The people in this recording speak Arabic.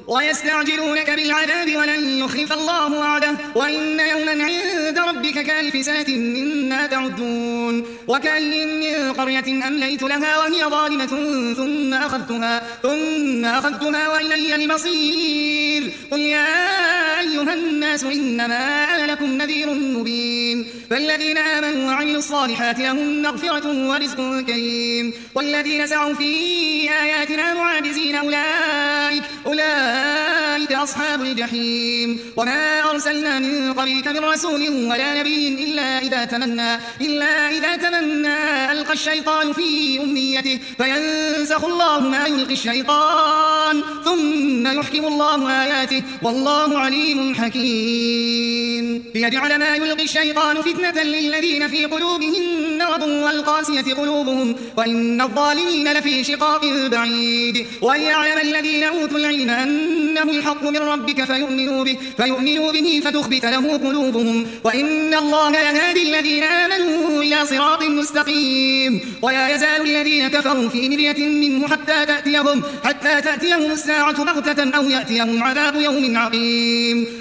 ويستعجلونك بالعذاب ولن يخلف الله وعده وإن يوما عند ربك كألف سنة مما تعدون وكأين من قرية أمليت لها وهي ظالمة ثم أخذتها وإلي المصير قل يا أيها الناس إنما أنا لكم نذير مبين فالذين آمنوا وعملوا الصالحات لهم مغفرة ورزق كريم والذين سعوا في آياتنا معاجزين أولئك أصحاب الجحيم وما أرسلنا من قبلك من رسول ولا نبي إلا إذا تمنى ألقى الشيطان في أمنيته فينسخ الله ما يلقي الشيطان ثم يحكم الله آياته والله عليم حكيم ليجعل ما يلقي الشيطان فتنة للذين في قلوبهم مرض والقاسية قلوبهم وإن الظالمين لفي شقاق بعيد ويعلم الذين أوتوا العلم أنه الحق من ربك فيؤمنوا به فتخبت له قلوبهم وإن الله لهادي الذين آمنوا إلى صراط مستقيم ولا يزال الذين كفروا في مرية منه حتى تأتيهم الساعة بغتة أو يأتيهم عذاب يوم عقيم